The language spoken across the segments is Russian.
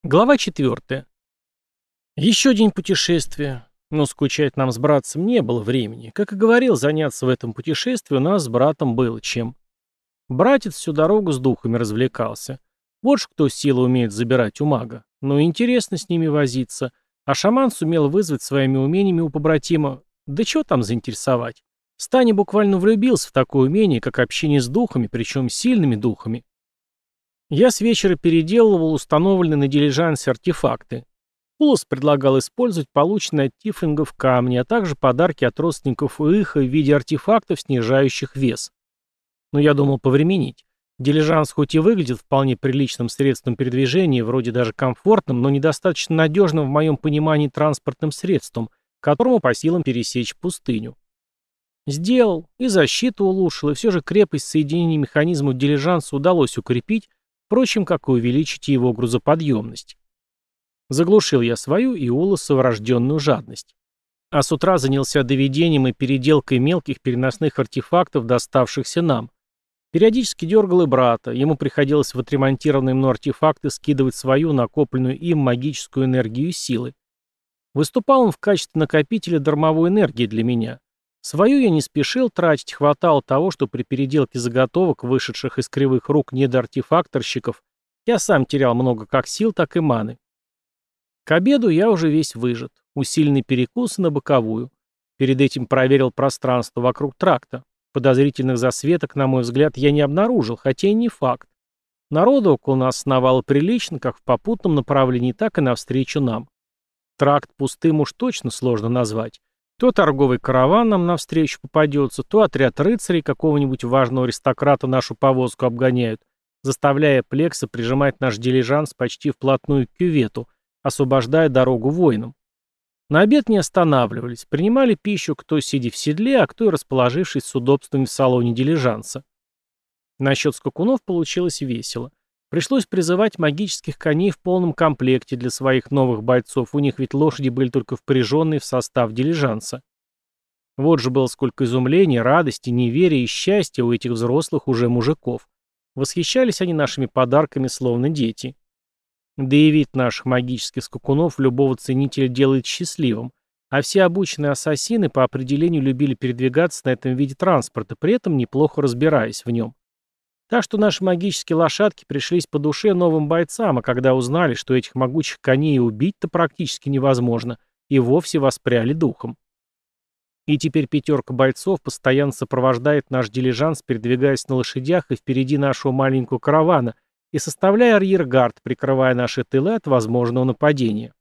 Глава 4. Еще день путешествия. Но скучать нам с братцем не было времени. Как и говорил, заняться в этом путешествии у нас с братом было чем. Братец всю дорогу с духами развлекался. Вот ж кто силу умеет забирать у мага. Но интересно с ними возиться. А шаман сумел вызвать своими умениями у побратима. Да чего там заинтересовать? Стани буквально влюбился в такое умение, как общение с духами, причем сильными духами. Я с вечера переделывал установленные на дилижансе артефакты. Улас предлагал использовать полученные от тифлингов камни, а также подарки от родственников Иха в виде артефактов, снижающих вес. Но я думал повременить. Дилижанс хоть и выглядит вполне приличным средством передвижения, вроде даже комфортным, но недостаточно надежным в моем понимании транспортным средством, которому по силам пересечь пустыню. Сделал, и защиту улучшил, и все же крепость соединения механизмов дилижанса удалось укрепить, впрочем, как и увеличить его грузоподъемность. Заглушил я свою и Улоса врожденную жадность. А с утра занялся доведением и переделкой мелких переносных артефактов, доставшихся нам. Периодически дергал и брата, ему приходилось в отремонтированные мной артефакты скидывать свою, накопленную им магическую энергию и силы. Выступал он в качестве накопителя дармовой энергии для меня. Свою я не спешил тратить, хватало того, что при переделке заготовок, вышедших из кривых рук недоартефакторщиков, я сам терял много как сил, так и маны. К обеду я уже весь выжат, усиленный перекус на боковую. Перед этим проверил пространство вокруг тракта. Подозрительных засветок, на мой взгляд, я не обнаружил, хотя и не факт. Народу около нас сновало прилично, как в попутном направлении, так и навстречу нам. Тракт пустым уж точно сложно назвать. То торговый караван нам навстречу попадется, то отряд рыцарей какого-нибудь важного аристократа нашу повозку обгоняют, заставляя Плекса прижимать наш дилижанс почти вплотную к кювету, освобождая дорогу воинам. На обед не останавливались, принимали пищу кто сидя в седле, а кто и расположившись с удобствами в салоне дилижанса. Насчет скакунов получилось весело. Пришлось призывать магических коней в полном комплекте для своих новых бойцов, у них ведь лошади были только впряженные в состав дилижанса. Вот же было сколько изумления, радости, неверия и счастья у этих взрослых уже мужиков. Восхищались они нашими подарками, словно дети. Да и вид наших магических скакунов любого ценителя делает счастливым, а все обученные ассасины по определению любили передвигаться на этом виде транспорта, при этом неплохо разбираясь в нем. Так что наши магические лошадки пришлись по душе новым бойцам, а когда узнали, что этих могучих коней убить-то практически невозможно, и вовсе воспряли духом. И теперь пятерка бойцов постоянно сопровождает наш дилижанс, передвигаясь на лошадях и впереди нашего маленького каравана, и составляя арьергард, прикрывая наши тылы от возможного нападения.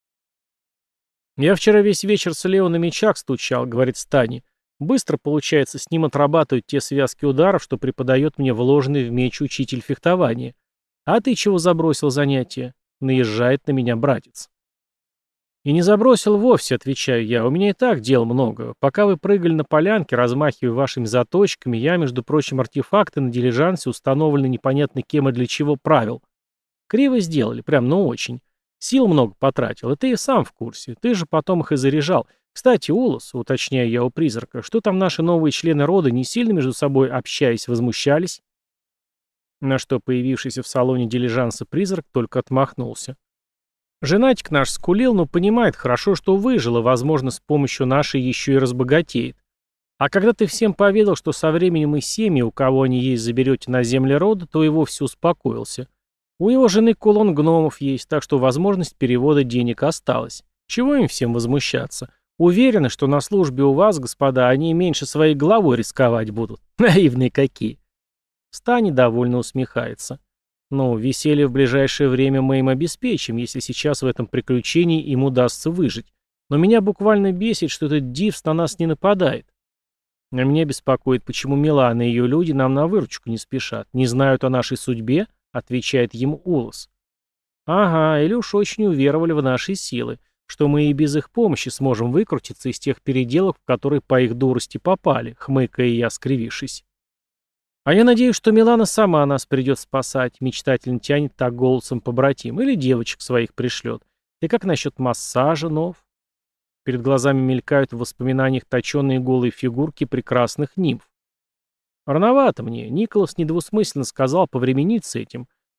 «Я вчера весь вечер с Лео на мечах стучал», — говорит Стани. «Быстро получается с ним отрабатывать те связки ударов, что преподает мне вложенный в меч учитель фехтования. А ты чего забросил занятия?» — наезжает на меня братец. «И не забросил вовсе», — отвечаю я, — «у меня и так дел много. Пока вы прыгали на полянке, размахивая вашими заточками, я, между прочим, артефакты на дилижансе, установленные непонятно кем и для чего, правил. Криво сделали, прям, ну очень. Сил много потратил, и ты и сам в курсе. Ты же потом их и заряжал. Кстати, Улас, уточняю я у призрака, что там наши новые члены рода не сильно между собой общаясь возмущались?» На что появившийся в салоне дилижанса призрак только отмахнулся. Женатик наш скулил, но понимает хорошо, что выжил, и, возможно, с помощью нашей еще и разбогатеет. А когда ты всем поведал, что со временем и семьи, у кого они есть, заберете на земле рода, то и вовсе успокоился. У его жены кулон гномов есть, так что возможность перевода денег осталась. Чего им всем возмущаться? Уверены, что на службе у вас, господа, они меньше своей головой рисковать будут. Наивные какие. Стани довольно усмехается. Ну, веселье в ближайшее время мы им обеспечим, если сейчас в этом приключении им удастся выжить. Но меня буквально бесит, что этот Дивс на нас не нападает. А меня беспокоит, почему Милана и ее люди нам на выручку не спешат. Не знают о нашей судьбе, отвечает ему Улас. Ага, или уж очень уверовали в наши силы, что мы и без их помощи сможем выкрутиться из тех переделок, в которые по их дурости попали, хмыкая я, скривившись. «А я надеюсь, что Милана сама нас придет спасать», — мечтательно тянет так голосом побратим, или девочек своих пришлет. И как насчет массажа, нов? Перед глазами мелькают в воспоминаниях точеные голые фигурки прекрасных нимф. Рановато мне. Николас недвусмысленно сказал повременить с этим.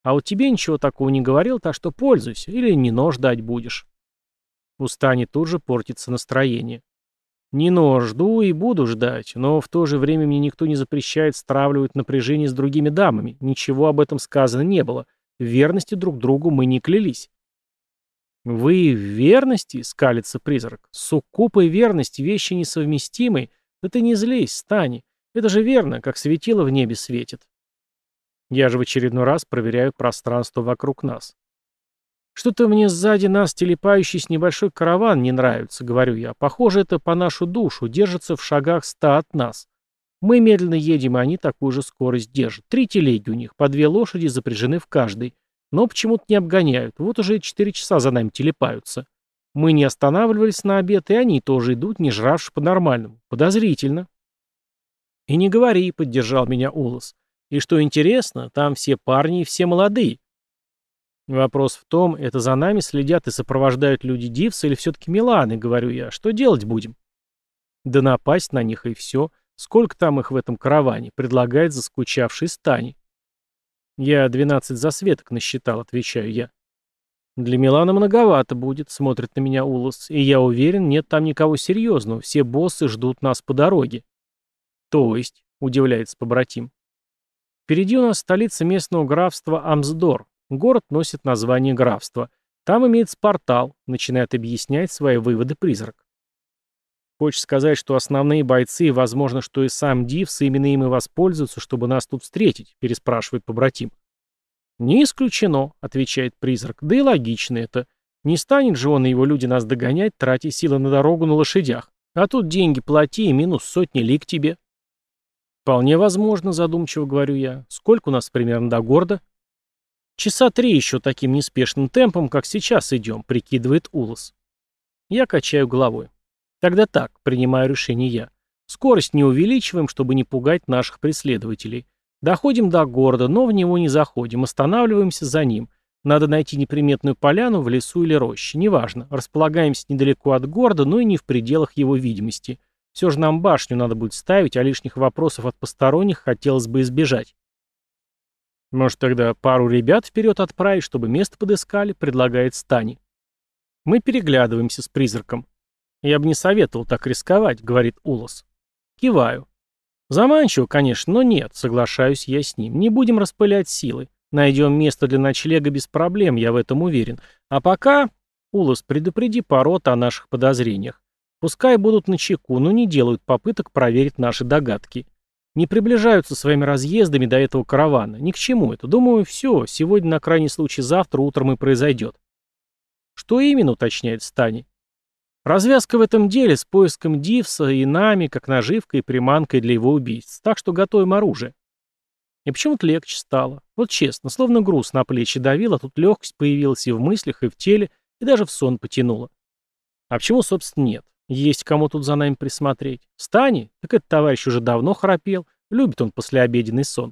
А вот тебе ничего такого не говорил, так что пользуйся, или не нож дать будешь. У Стани тут же портится настроение. Не нож жду и буду ждать, но в то же время мне никто не запрещает стравливать напряжение с другими дамами. Ничего об этом сказано не было. В верности друг другу мы не клялись. «Вы в верности?» — скалится призрак. «Суккуб и верность — вещи несовместимые. Да ты не злись, Стани. Это же верно, как светило в небе светит». Я же в очередной раз проверяю пространство вокруг нас. «Что-то мне сзади нас телепающийся небольшой караван не нравится», — говорю я. «Похоже, это по нашу душу, держится в шагах 100 от нас. Мы медленно едем, и они такую же скорость держат. 3 телеги у них, по 2 лошади запряжены в каждой. Но почему-то не обгоняют. Вот уже 4 часа за нами телепаются. Мы не останавливались на обед, и они тоже идут, не жравши по-нормальному. Подозрительно». «И не говори», — поддержал меня Улас. «И что интересно, там все парни и все молодые». «Вопрос в том, это за нами следят и сопровождают люди Дивса или все-таки Миланы», — говорю я. «Что делать будем?» «Да напасть на них и все. Сколько там их в этом караване?» — предлагает заскучавший Стани. «Я 12 засветок насчитал», — отвечаю я. «Для Милана многовато будет», — смотрит на меня Улас. «И я уверен, нет там никого серьезного. Все боссы ждут нас по дороге». «То есть?» — удивляется побратим. «Впереди у нас столица местного графства Амсдор. Город носит название графства. Там имеется портал», — начинает объяснять свои выводы призрак. «Хочешь сказать, что основные бойцы, и, возможно, что и сам Дивс именно им и воспользуются, чтобы нас тут встретить?» — переспрашивает побратим. «Не исключено», — отвечает призрак. «Да и логично это. Не станет же он и его люди нас догонять, тратя силы на дорогу на лошадях. А тут деньги плати, и минус сотни лик тебе». «Вполне возможно», — задумчиво говорю я. «Сколько у нас примерно до города?» «Часа 3 еще таким неспешным темпом, как сейчас идем», — прикидывает Улас. Я качаю головой. «Тогда так, принимаю решение я. Скорость не увеличиваем, чтобы не пугать наших преследователей. Доходим до города, но в него не заходим, останавливаемся за ним. Надо найти неприметную поляну в лесу или роще, неважно. Располагаемся недалеко от города, но и не в пределах его видимости. Все же нам башню надо будет ставить, а лишних вопросов от посторонних хотелось бы избежать». «Может, тогда пару ребят вперед отправить, чтобы место подыскали?» — предлагает Стани. Мы переглядываемся с призраком. «Я бы не советовал так рисковать», — говорит Улас. Киваю. Заманчиво, конечно, но нет, соглашаюсь я с ним. Не будем распылять силы. Найдем место для ночлега без проблем, я в этом уверен. А пока... Улас, предупреди порот о наших подозрениях. Пускай будут начеку, но не делают попыток проверить наши догадки. Не приближаются своими разъездами до этого каравана. Ни к чему это. Думаю, все. Сегодня, на крайний случай, завтра утром и произойдет. Что именно, уточняет Стани. Развязка в этом деле с поиском Дивса и нами, как наживкой и приманкой для его убийств. Так что готовим оружие. И почему-то легче стало. Вот честно, словно груз на плечи давил, а тут легкость появилась и в мыслях, и в теле, и даже в сон потянула. А почему, собственно, нет? Есть кому тут за нами присмотреть. Стани? Так этот товарищ уже давно храпел. Любит он послеобеденный сон.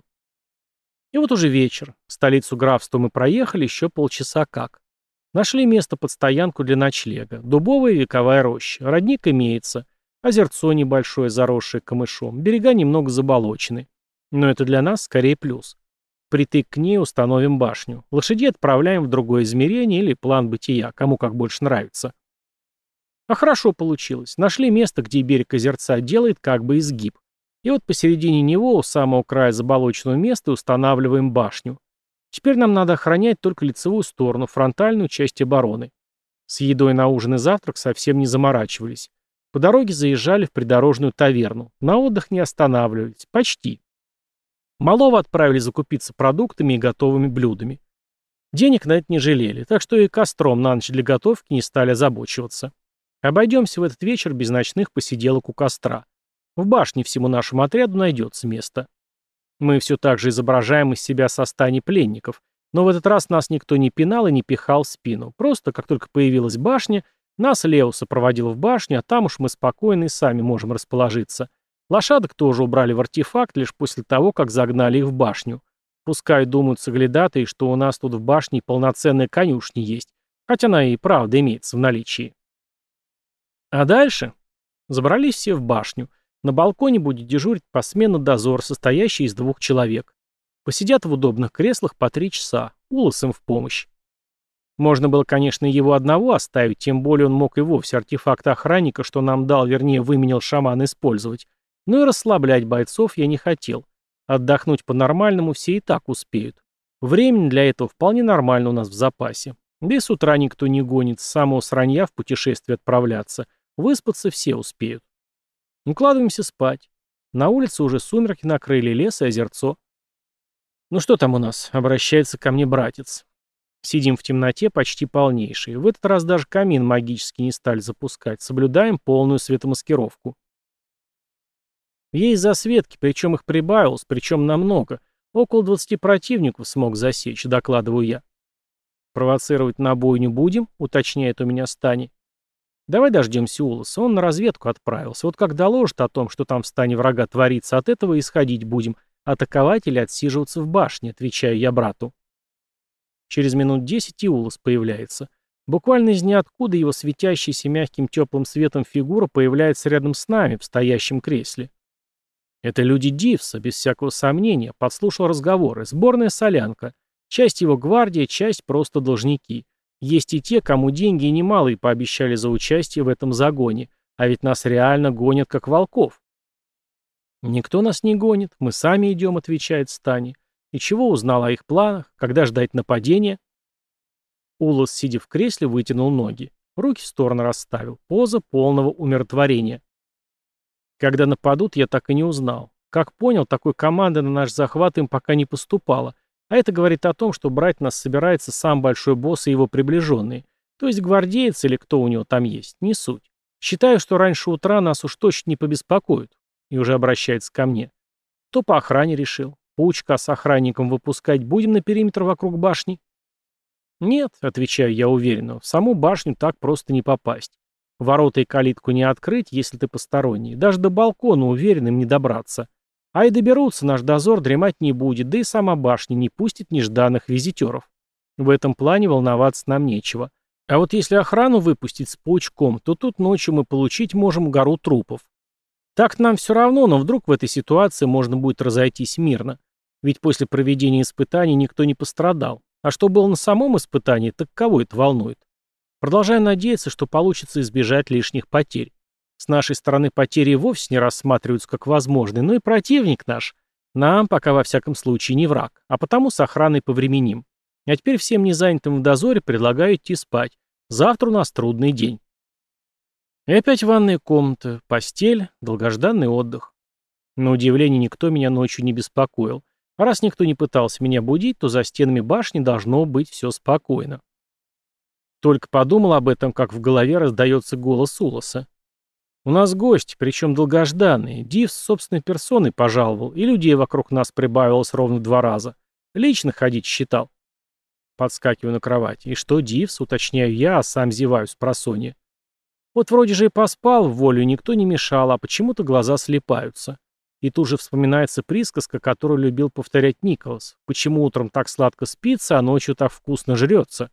И вот уже вечер. Столицу графства мы проехали еще полчаса как. Нашли место под стоянку для ночлега. Дубовая вековая роща. Родник имеется. Озерцо небольшое, заросшее камышом. Берега немного заболочены. Но это для нас скорее плюс. Притык к ней установим башню. Лошадей отправляем в другое измерение или план бытия, кому как больше нравится. А хорошо получилось. Нашли место, где берег озерца делает как бы изгиб. И вот посередине него, у самого края заболоченного места, устанавливаем башню. Теперь нам надо охранять только лицевую сторону, фронтальную часть обороны. С едой на ужин и завтрак совсем не заморачивались. По дороге заезжали в придорожную таверну. На отдых не останавливались. Почти. Малого отправили закупиться продуктами и готовыми блюдами. Денег на это не жалели, так что и костром на ночь для готовки не стали озабочиваться. Обойдемся в этот вечер без ночных посиделок у костра. В башне всему нашему отряду найдется место. Мы все так же изображаем из себя состани пленников, но в этот раз нас никто не пинал и не пихал в спину. Просто, как только появилась башня, нас Лео сопроводил в башню, а там уж мы спокойно и сами можем расположиться. Лошадок тоже убрали в артефакт лишь после того, как загнали их в башню. Пускай думают соглядатые, что у нас тут в башне полноценная конюшня есть, хотя она и правда имеется в наличии. А дальше забрались все в башню. На балконе будет дежурить посменно дозор, состоящий из 2 человек. Посидят в удобных креслах по 3 часа. Улосом в помощь. Можно было, конечно, его одного оставить, тем более он мог и вовсе артефакт охранника, что нам дал, вернее, выменял шаман, использовать. Но и расслаблять бойцов я не хотел. Отдохнуть по-нормальному все и так успеют. Времени для этого вполне нормально у нас в запасе. Да и с утра никто не гонит, с самого сранья в путешествие отправляться. Выспаться все успеют. Укладываемся спать. На улице уже сумерки накрыли лес и озерцо. «Ну что там у нас?» — обращается ко мне братец. Сидим в темноте почти полнейшей. В этот раз даже камин магически не стали запускать. Соблюдаем полную светомаскировку. Есть засветки, причем их прибавилось, причем намного. Около 20 противников смог засечь, докладываю я. Провоцировать на бойню будем, уточняет у меня Стани. Давай дождемся Улоса, он на разведку отправился. Вот как доложит о том, что там в стане врага творится, от этого исходить будем. Атаковать или отсиживаться в башне, отвечаю я брату. Через минут 10 и Улос появляется. Буквально из ниоткуда его светящаяся мягким теплым светом фигура появляется рядом с нами, в стоящем кресле. Это люди Дивса, без всякого сомнения, подслушал разговоры. Сборная солянка. Часть его гвардия, часть просто должники. Есть и те, кому деньги и немалые пообещали за участие в этом загоне. А ведь нас реально гонят как волков. Никто нас не гонит, мы сами идем, отвечает Стани. И чего узнал о их планах? Когда ждать нападения? Улос, сидя в кресле, вытянул ноги. Руки в стороны расставил. Поза полного умиротворения. Когда нападут, я так и не узнал. Как понял, такой команды на наш захват им пока не поступало. А это говорит о том, что брать нас собирается сам большой босс и его приближенные. То есть гвардеец или кто у него там есть. Не суть. Считаю, что раньше утра нас уж точно не побеспокоят. И уже обращается ко мне. Кто по охране решил? Паучка с охранником выпускать будем на периметр вокруг башни? Нет, отвечаю я уверенно, в саму башню так просто не попасть. Ворота и калитку не открыть, если ты посторонний. Даже до балкона уверенным не добраться. А и доберутся, наш дозор дремать не будет, да и сама башня не пустит нежданных визитеров. В этом плане волноваться нам нечего. А вот если охрану выпустить с паучком, то тут ночью мы получить можем гору трупов. Так нам все равно, но вдруг в этой ситуации можно будет разойтись мирно. Ведь после проведения испытаний никто не пострадал. А что было на самом испытании, так кого это волнует? Продолжаю надеяться, что получится избежать лишних потерь. С нашей стороны потери вовсе не рассматриваются как возможные, но и противник наш. Нам пока во всяком случае не враг, а потому с охраной повременим. А теперь всем незанятым в дозоре предлагаю идти спать. Завтра у нас трудный день. И опять ванная комната, постель, долгожданный отдых. На удивление, никто меня ночью не беспокоил. А раз никто не пытался меня будить, то за стенами башни должно быть все спокойно. Только подумал об этом, как в голове раздается голос Улоса. У нас гость, причем долгожданный. Дивс собственной персоной пожаловал, и людей вокруг нас прибавилось ровно 2 раза. Лично ходить считал. Подскакиваю на кровати. И что Дивс, уточняю я, а сам зеваю спросонья. Вот вроде же и поспал в волю, никто не мешал, а почему-то глаза слипаются. И тут же вспоминается присказка, которую любил повторять Николас. Почему утром так сладко спится, а ночью так вкусно жрется?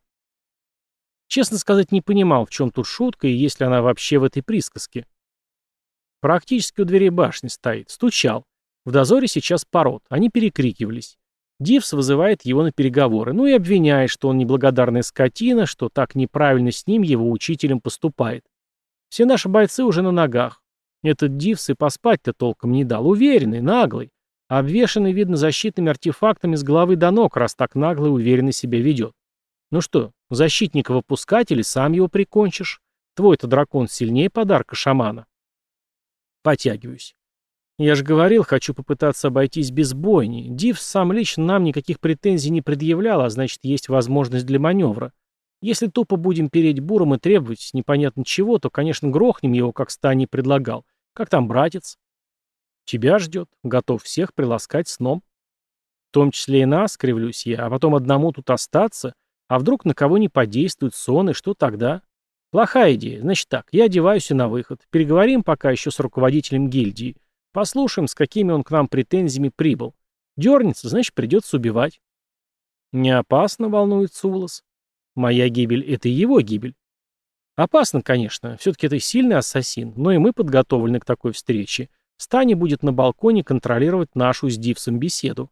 Честно сказать, не понимал, в чем тут шутка и есть ли она вообще в этой присказке. Практически у дверей башни стоит. Стучал. В дозоре сейчас пород. Они перекрикивались. Дивс вызывает его на переговоры. Ну и обвиняет, что он неблагодарная скотина, что так неправильно с ним, его учителем, поступает. Все наши бойцы уже на ногах. Этот Дивс и поспать-то толком не дал. Уверенный, наглый. Обвешанный, видно, защитными артефактами с головы до ног, раз так нагло и уверенно себя ведет. Ну что, защитника выпускать или сам его прикончишь? Твой-то дракон сильнее подарка шамана. Потягиваюсь. Я же говорил, хочу попытаться обойтись без бойни. Дивс сам лично нам никаких претензий не предъявлял, а значит, есть возможность для маневра. Если тупо будем переть буром и требовать непонятно чего, то, конечно, грохнем его, как Стани предлагал. Как там братец? Тебя ждет. Готов всех приласкать сном. В том числе и нас, кривлюсь я, а потом одному тут остаться. А вдруг на кого не подействует сон, и что тогда? Плохая идея. Значит так, я одеваюсь и на выход. Переговорим пока еще с руководителем гильдии. Послушаем, с какими он к нам претензиями прибыл. Дернется, значит, придется убивать. Не опасно, волнуется Улос. Моя гибель — это и его гибель. Опасно, конечно. Все-таки это сильный ассасин, но и мы подготовлены к такой встрече. Стани будет на балконе контролировать нашу с Дивсом беседу.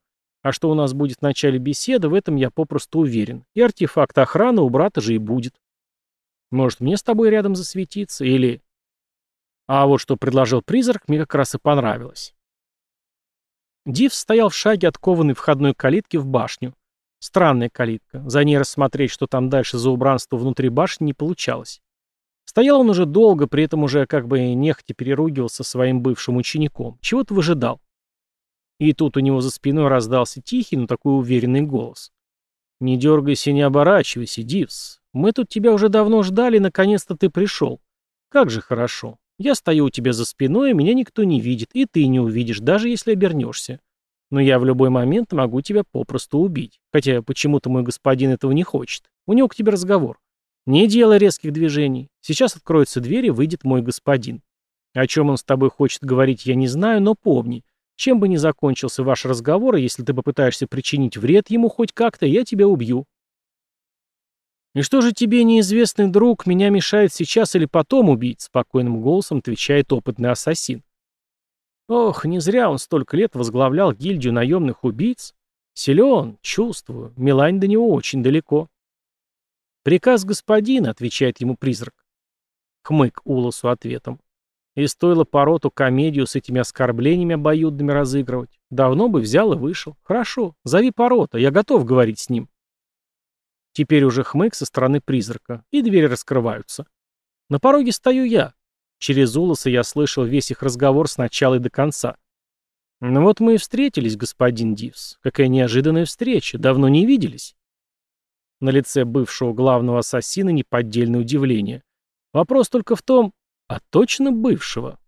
А что у нас будет в начале беседы, в этом я попросту уверен. И артефакт охраны у брата же и будет. Может, мне с тобой рядом засветиться? Или... А вот что предложил призрак, мне как раз и понравилось. Див стоял в шаге от кованой входной калитки в башню. Странная калитка. За ней рассмотреть, что там дальше за убранство внутри башни, не получалось. Стоял он уже долго, при этом уже как бы нехотя переругивался со своим бывшим учеником. Чего-то выжидал. И тут у него за спиной раздался тихий, но такой уверенный голос. «Не дергайся и не оборачивайся, Дивс. Мы тут тебя уже давно ждали, и наконец-то ты пришел. Как же хорошо. Я стою у тебя за спиной, меня никто не видит, и ты не увидишь, даже если обернешься. Но я в любой момент могу тебя попросту убить. Хотя почему-то мой господин этого не хочет. У него к тебе разговор. Не делай резких движений. Сейчас откроется дверь, и выйдет мой господин. О чем он с тобой хочет говорить, я не знаю, но помни, чем бы ни закончился ваш разговор, и если ты попытаешься причинить вред ему хоть как-то, я тебя убью». «И что же тебе, неизвестный друг, меня мешает сейчас или потом убить?» — спокойным голосом отвечает опытный ассасин. Ох, не зря он столько лет возглавлял гильдию наемных убийц. Силен, чувствую, Милань до него очень далеко. «Приказ господина», — отвечает ему призрак. Хмык Улосу ответом. И стоило Пороту комедию с этими оскорблениями обоюдными разыгрывать. Давно бы взял и вышел. Хорошо, зови Порота, я готов говорить с ним. Теперь уже хмык со стороны призрака, и двери раскрываются. На пороге стою я. Через Улоса я слышал весь их разговор с начала и до конца. Ну вот мы и встретились, господин Дивс. Какая неожиданная встреча, давно не виделись. На лице бывшего главного ассасина неподдельное удивление. Вопрос только в том, а точно бывшего?